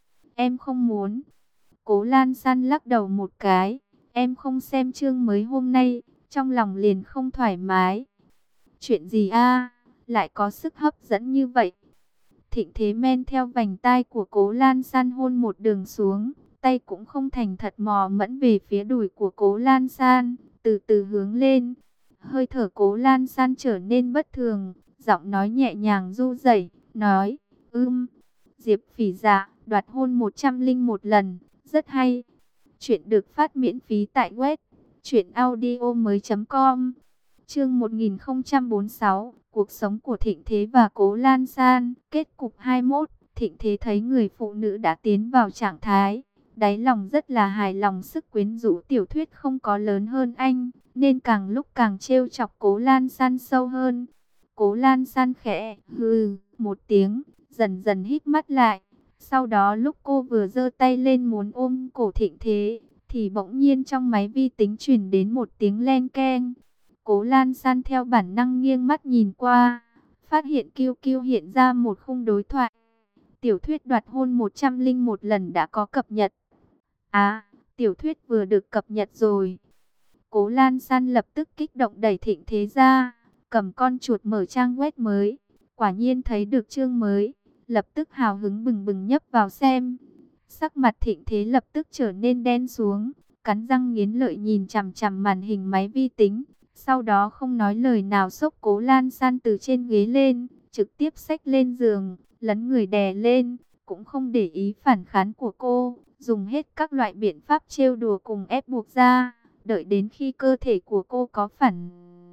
Em không muốn. Cố Lan San lắc đầu một cái, em không xem chương mới hôm nay, trong lòng liền không thoải mái. Chuyện gì a, lại có sức hấp dẫn như vậy? Thịnh Thế men theo vành tai của Cố Lan San hôn một đường xuống, tay cũng không thành thật mò mẫm về phía đùi của Cố Lan San, từ từ hướng lên. Hơi thở Cố Lan San trở nên bất thường, giọng nói nhẹ nhàng ru rẩy, nói, ưm, Diệp Phỉ Dạ, đoạt hôn một trăm linh một lần, rất hay. Chuyện được phát miễn phí tại web truyện audio mới chấm com. Chương một nghìn không trăm bốn mươi sáu, cuộc sống của Thịnh Thế và Cố Lan San, kết cục hai mươi mốt. Thịnh Thế thấy người phụ nữ đã tiến vào trạng thái, Đáy lòng rất là hài lòng, sức quyến rũ tiểu thuyết không có lớn hơn anh, nên càng lúc càng trêu chọc Cố Lan San sâu hơn. Cố Lan San khẽ hừ một tiếng, dần dần hít mắt lại. Sau đó lúc cô vừa giơ tay lên muốn ôm cổ Thịnh Thế, thì bỗng nhiên trong máy vi tính truyền đến một tiếng len keng. Cố Lan San theo bản năng nghiêng mắt nhìn qua, phát hiện Kiêu Kiêu hiện ra một khung đối thoại. Tiểu thuyết đoạt hôn một trăm lẻ một lần đã có cập nhật. À, tiểu thuyết vừa được cập nhật rồi. Cố Lan San lập tức kích động đẩy Thịnh Thế ra, cầm con chuột mở trang web mới. Quả nhiên thấy được chương mới, lập tức hào hứng bừng bừng nhấp vào xem. Sắc mặt Thịnh Thế lập tức trở nên đen xuống, cắn răng nghiến lợi nhìn chằm chằm màn hình máy vi tính. Sau đó không nói lời nào xốc Cố Lan San từ trên ghế lên, trực tiếp xách lên giường, lấn người đè lên, cũng không để ý phản kháng của cô, dùng hết các loại biện pháp trêu đùa cùng ép buộc ra, đợi đến khi cơ thể của cô có phản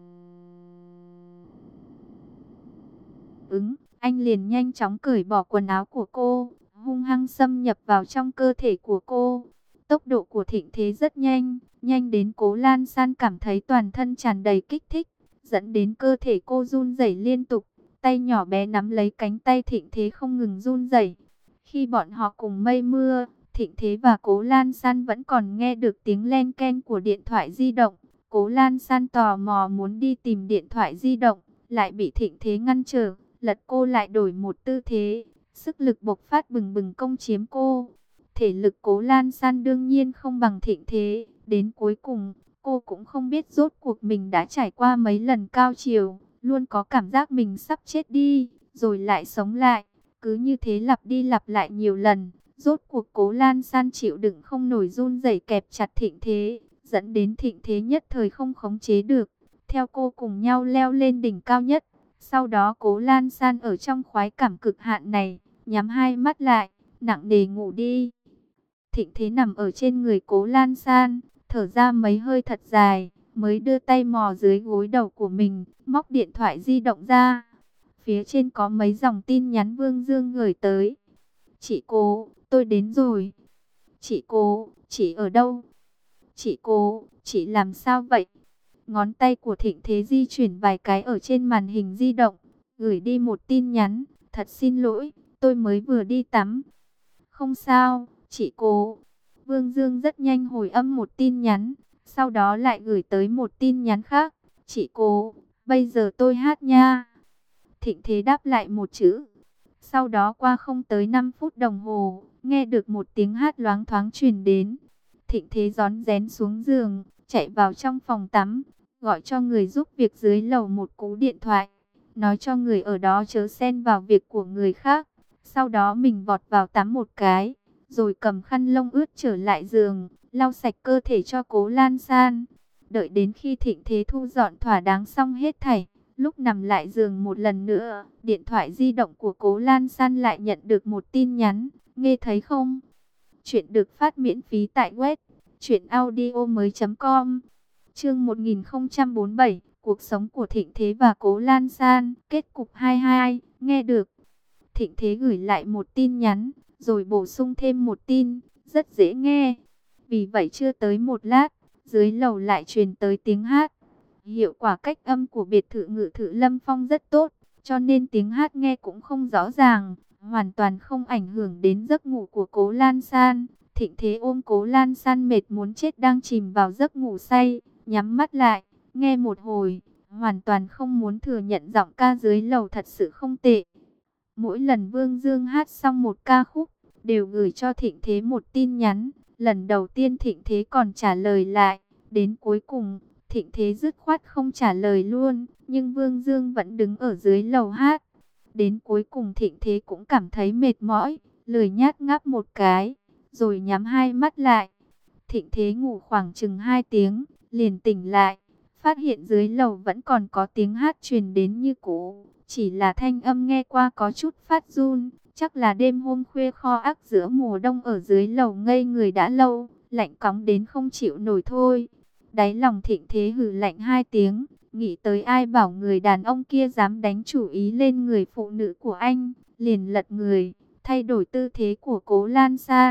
ứng, anh liền nhanh chóng cởi bỏ quần áo của cô, hung hăng xâm nhập vào trong cơ thể của cô. Tốc độ của Thịnh Thế rất nhanh, nhanh đến Cố Lan San cảm thấy toàn thân tràn đầy kích thích, dẫn đến cơ thể cô run rẩy liên tục. Tay nhỏ bé nắm lấy cánh tay Thịnh Thế không ngừng run rẩy. Khi bọn họ cùng mây mưa, Thịnh Thế và Cố Lan San vẫn còn nghe được tiếng len keng của điện thoại di động. Cố Lan San tò mò muốn đi tìm điện thoại di động, lại bị Thịnh Thế ngăn trở, lật cô lại đổi một tư thế, sức lực bộc phát bừng bừng công chiếm cô. Thể lực Cố Lan San đương nhiên không bằng Thịnh Thế, đến cuối cùng, cô cũng không biết rốt cuộc mình đã trải qua mấy lần cao chiều, luôn có cảm giác mình sắp chết đi, rồi lại sống lại, cứ như thế lặp đi lặp lại nhiều lần. Rốt cuộc Cố Lan San chịu đựng không nổi run rẩy kẹp chặt Thịnh Thế, dẫn đến Thịnh Thế nhất thời không khống chế được, theo cô cùng nhau leo lên đỉnh cao nhất. Sau đó Cố Lan San ở trong khoái cảm cực hạn này, nhắm hai mắt lại, nặng nề ngủ đi. Thịnh Thế nằm ở trên người Cố Lan San, thở ra mấy hơi thật dài, mới đưa tay mò dưới gối đầu của mình, móc điện thoại di động ra. Phía trên có mấy dòng tin nhắn Vương Dương gửi tới. Chị Cố, tôi đến rồi. Chị Cố, chị ở đâu? Chị Cố, chị làm sao vậy? Ngón tay của Thịnh Thế di chuyển vài cái ở trên màn hình di động, gửi đi một tin nhắn. Thật xin lỗi, tôi mới vừa đi tắm. Không sao, chị Cố. Vương Dương rất nhanh hồi âm một tin nhắn, sau đó lại gửi tới một tin nhắn khác. Chị Cố, bây giờ tôi hát nha. Thịnh Thế đáp lại một chữ. Sau đó qua không tới năm phút đồng hồ, nghe được một tiếng hát loáng thoáng truyền đến. Thịnh Thế rón rén xuống giường, chạy vào trong phòng tắm, gọi cho người giúp việc dưới lầu một cú điện thoại, nói cho người ở đó chớ xen vào việc của người khác. Sau đó mình vọt vào tắm một cái, rồi cầm khăn lông ướt trở lại giường, lau sạch cơ thể cho Cố Lan San. Đợi đến khi Thịnh Thế thu dọn thỏa đáng xong hết thảy, lúc nằm lại giường một lần nữa, điện thoại di động của Cố Lan San lại nhận được một tin nhắn. Nghe thấy không? Chuyện được phát miễn phí tại web truyện audio mới chấm com. Chương một nghìn không trăm bốn mươi bảy, cuộc sống của Thịnh Thế và Cố Lan San, kết cục hai hai, nghe được. Thịnh Thế gửi lại một tin nhắn, rồi bổ sung thêm một tin, rất dễ nghe. Vì vậy chưa tới một lát, dưới lầu lại truyền tới tiếng hát. Hiệu quả cách âm của biệt thự Ngự Thự Lâm Phong rất tốt, cho nên tiếng hát nghe cũng không rõ ràng, hoàn toàn không ảnh hưởng đến giấc ngủ của Cố Lan San. Thịnh Thế ôm Cố Lan San mệt muốn chết đang chìm vào giấc ngủ say, nhắm mắt lại, nghe một hồi, hoàn toàn không muốn thừa nhận giọng ca dưới lầu thật sự không tệ. Mỗi lần Vương Dương hát xong một ca khúc, đều gửi cho Thịnh Thế một tin nhắn. Lần đầu tiên Thịnh Thế còn trả lời lại, đến cuối cùng, Thịnh Thế dứt khoát không trả lời luôn, nhưng Vương Dương vẫn đứng ở dưới lầu hát. Đến cuối cùng Thịnh Thế cũng cảm thấy mệt mỏi, lười nhác ngáp một cái, rồi nhắm hai mắt lại. Thịnh Thế ngủ khoảng chừng hai tiếng, liền tỉnh lại, phát hiện dưới lầu vẫn còn có tiếng hát truyền đến như cũ, chỉ là thanh âm nghe qua có chút phát run, chắc là đêm hôm khuya kho ác giữa mùa đông ở dưới lầu ngây người đã lâu, lạnh cóng đến không chịu nổi thôi. Đáy lòng Thịnh Thế hừ lạnh hai tiếng, nghĩ tới ai bảo người đàn ông kia dám đánh chủ ý lên người phụ nữ của anh, liền lật người, thay đổi tư thế của Cố Lan San,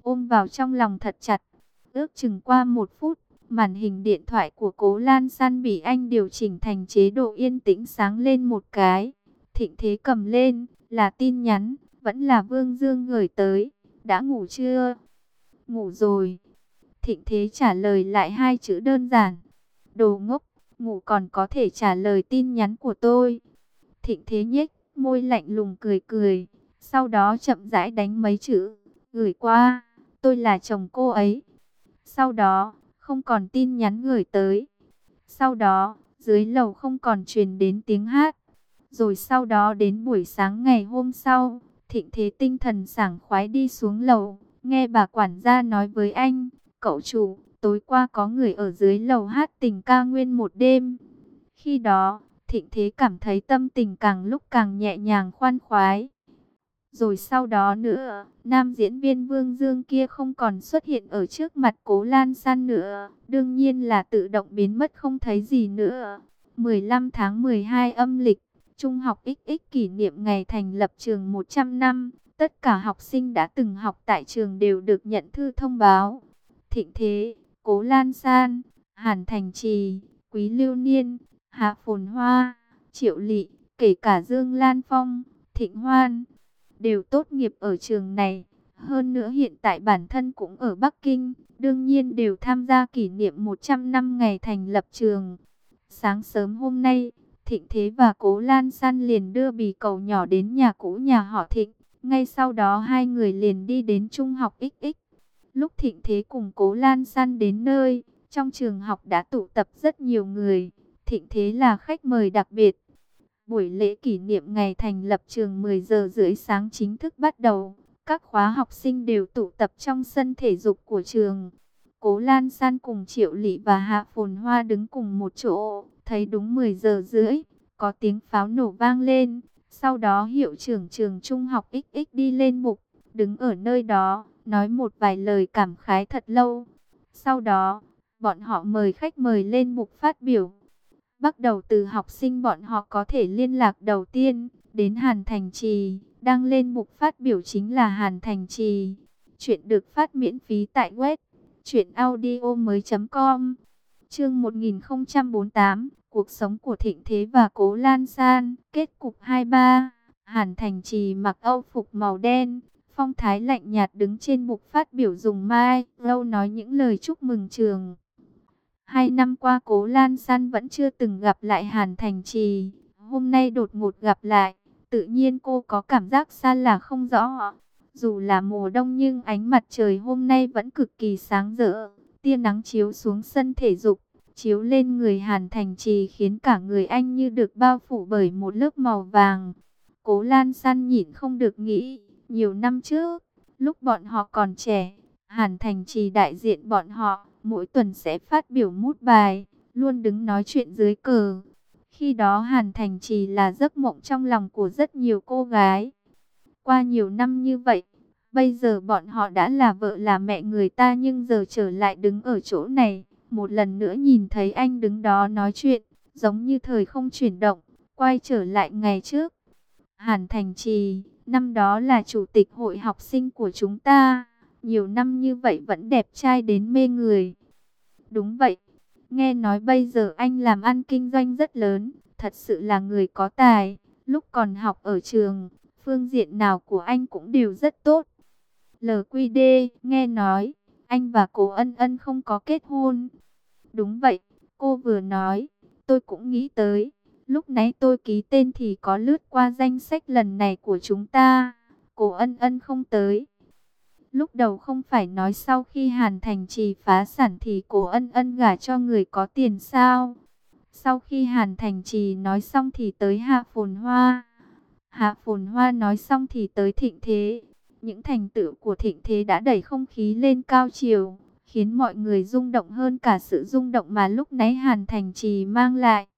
ôm vào trong lòng thật chặt. Ước chừng qua một phút, màn hình điện thoại của Cố Lan San bị anh điều chỉnh thành chế độ yên tĩnh sáng lên một cái. Thịnh Thế cầm lên, là tin nhắn, vẫn là Vương Dương gửi tới. Đã ngủ chưa? Ngủ rồi. Thịnh Thế trả lời lại hai chữ đơn giản. Đồ ngốc, ngủ còn có thể trả lời tin nhắn của tôi. Thịnh Thế nhếch môi lạnh lùng cười cười, sau đó chậm rãi đánh mấy chữ, gửi qua, tôi là chồng cô ấy. Sau đó, không còn tin nhắn gửi tới. Sau đó, dưới lầu không còn truyền đến tiếng hát. Rồi sau đó đến buổi sáng ngày hôm sau, Thịnh Thế tinh thần sảng khoái đi xuống lầu, nghe bà quản gia nói với anh, cậu chủ, tối qua có người ở dưới lầu hát tình ca nguyên một đêm. Khi đó, Thịnh Thế cảm thấy tâm tình càng lúc càng nhẹ nhàng khoan khoái. Rồi sau đó nữa, nam diễn viên Vương Dương kia không còn xuất hiện ở trước mặt Cố Lan San nữa. Đương nhiên là tự động biến mất không thấy gì nữa. mười lăm tháng mười hai âm lịch, Trung học ích ích kỷ niệm ngày thành lập trường một trăm năm. Tất cả học sinh đã từng học tại trường đều được nhận thư thông báo. Thịnh Thế, Cố Lan San, Hàn Thành Trì, Quý Lưu Niên, Hạ Phồn Hoa, Triệu Lị, kể cả Dương Lan Phong, Thịnh Hoan, đều tốt nghiệp ở trường này. Hơn nữa hiện tại bản thân cũng ở Bắc Kinh, đương nhiên đều tham gia kỷ niệm một trăm năm ngày thành lập trường. Sáng sớm hôm nay, Thịnh Thế và Cố Lan San liền đưa bì cầu nhỏ đến nhà cũ nhà họ Thịnh. Ngay sau đó hai người liền đi đến Trung học ích ích. Lúc Thịnh Thế cùng Cố Lan San đến nơi, trong trường học đã tụ tập rất nhiều người. Thịnh Thế là khách mời đặc biệt. Buổi lễ kỷ niệm ngày thành lập trường mười giờ rưỡi sáng chính thức bắt đầu. Các khóa học sinh đều tụ tập trong sân thể dục của trường. Cố Lan San cùng Triệu Lị và Hạ Phồn Hoa đứng cùng một chỗ. Thấy đúng mười giờ rưỡi, có tiếng pháo nổ vang lên. Sau đó hiệu trưởng trường Trung học ích ích đi lên bục, đứng ở nơi đó, nói một vài lời cảm khái thật lâu. Sau đó, bọn họ mời khách mời lên bục phát biểu. Bắt đầu từ học sinh bọn họ có thể liên lạc đầu tiên, đến Hàn Thành Trì, đang lên mục phát biểu chính là Hàn Thành Trì. Chuyện được phát miễn phí tại web truyện audio mới chấm com. Chương một nghìn không trăm bốn mươi tám, cuộc sống của Thịnh Thế và Cố Lan San, kết cục hai ba. Hàn Thành Trì mặc âu phục màu đen, phong thái lạnh nhạt đứng trên bục phát biểu dùng mai lâu nói những lời chúc mừng trường. Hai năm qua Cố Lan San vẫn chưa từng gặp lại Hàn Thành Trì. Hôm nay đột ngột gặp lại, tự nhiên cô có cảm giác xa lạ không rõ. Dù là mùa đông nhưng ánh mặt trời hôm nay vẫn cực kỳ sáng rỡ. Tia nắng chiếu xuống sân thể dục, chiếu lên người Hàn Thành Trì khiến cả người anh như được bao phủ bởi một lớp màu vàng. Cố Lan San nhịn không được nghĩ, nhiều năm trước, lúc bọn họ còn trẻ, Hàn Thành Trì đại diện bọn họ, mỗi tuần sẽ phát biểu mút bài, luôn đứng nói chuyện dưới cờ. Khi đó Hàn Thành Trì là giấc mộng trong lòng của rất nhiều cô gái. Qua nhiều năm như vậy, bây giờ bọn họ đã là vợ là mẹ người ta nhưng giờ trở lại đứng ở chỗ này. Một lần nữa nhìn thấy anh đứng đó nói chuyện, giống như thời không chuyển động, quay trở lại ngày trước. Hàn Thành Trì, năm đó là chủ tịch hội học sinh của chúng ta. Nhiều năm như vậy vẫn đẹp trai đến mê người. Đúng vậy, nghe nói bây giờ anh làm ăn kinh doanh rất lớn, thật sự là người có tài. Lúc còn học ở trường, phương diện nào của anh cũng đều rất tốt. lờ quy đê, nghe nói, anh và cô Ân Ân không có kết hôn. Đúng vậy, cô vừa nói, tôi cũng nghĩ tới. Lúc nãy tôi ký tên thì có lướt qua danh sách lần này của chúng ta. Cô Ân Ân không tới. Lúc đầu không phải nói sau khi Hàn Thành Trì phá sản thì cô Ân Ân gả cho người có tiền sao? Sau khi Hàn Thành Trì nói xong thì tới Hạ Phồn Hoa. Hạ Phồn Hoa nói xong thì tới Thịnh Thế. Những thành tựu của Thịnh Thế đã đẩy không khí lên cao chiều, khiến mọi người rung động hơn cả sự rung động mà lúc nãy Hàn Thành Trì mang lại.